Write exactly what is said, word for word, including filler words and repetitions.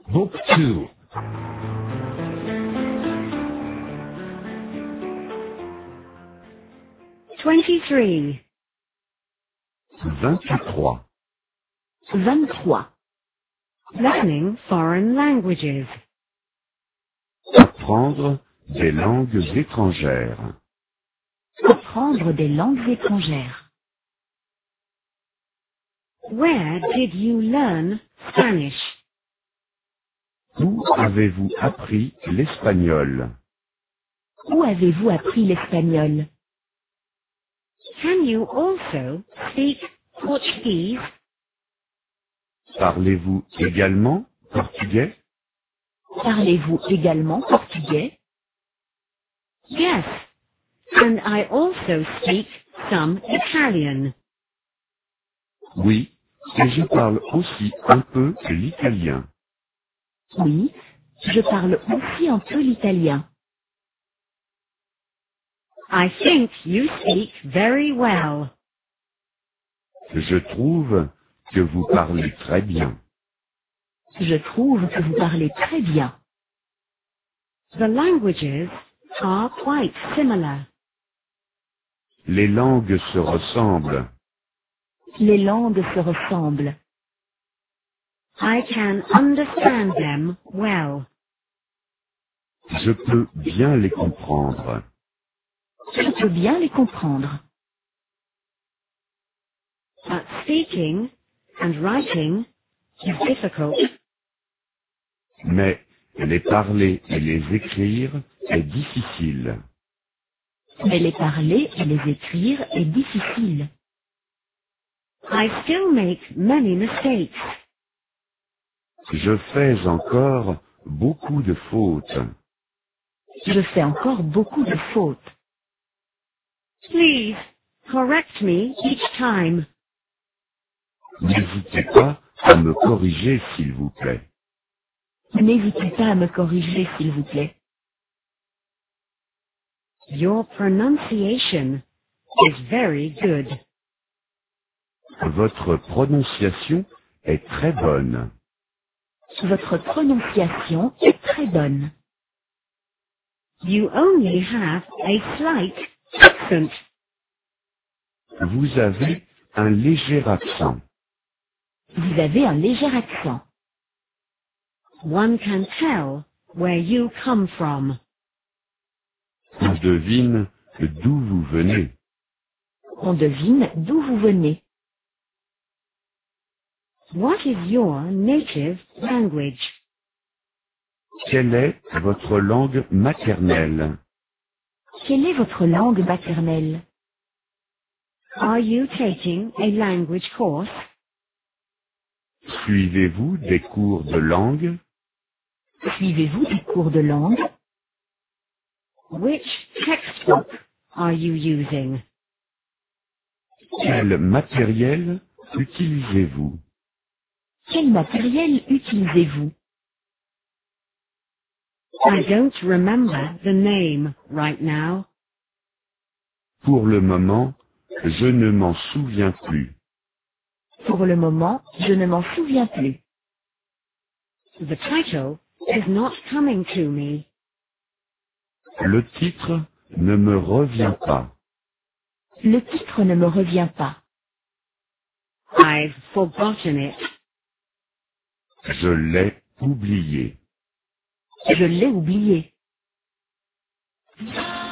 Book two. twenty-three. vingt-trois. vingt-trois. Learning foreign languages. Apprendre des langues étrangères. Apprendre des langues étrangères. Where did you learn Spanish? Où avez-vous appris l'espagnol? Où avez-vous appris l'espagnol? Can you also speak Portuguese? Parlez-vous également portugais? Parlez-vous également portugais? Yes, and I also speak some Italian. Oui, et je parle aussi un peu l'italien. Oui, je parle aussi un peu l'italien. I think you speak very well. Je trouve que vous parlez très bien. Je trouve que vous parlez très bien. The languages are quite similar. Les langues se ressemblent. Les langues se ressemblent. I can understand them well. Je peux bien les comprendre. Je peux bien les comprendre. But speaking and writing is difficult. Mais les parler et les écrire est difficile. Mais les parler et les écrire est difficile. I still make many mistakes. Je fais encore beaucoup de fautes. Je fais encore beaucoup de fautes. Please correct me each time. N'hésitez pas à me corriger, s'il vous plaît. N'hésitez pas à me corriger, s'il vous plaît. Your pronunciation is very good. Votre prononciation est très bonne. Votre prononciation est très bonne. You only have a slight accent. Vous avez un léger accent. Vous avez un léger accent. One can tell where you come from. On devine d'où vous venez. On devine d'où vous venez. What is your native language? Quelle est votre langue maternelle? Quelle est votre langue maternelle? Are you taking a language course? Suivez-vous des cours de langue? Suivez-vous des cours de langue? Which textbook are you using? Quel matériel utilisez-vous? Quel matériel utilisez-vous? I don't remember the name right now. Pour le moment, je ne m'en souviens plus. Pour le moment, je ne m'en souviens plus. The title is not coming to me. Le titre ne me revient pas. Le titre ne me revient pas. I've forgotten it. Je l'ai oublié. Je l'ai oublié.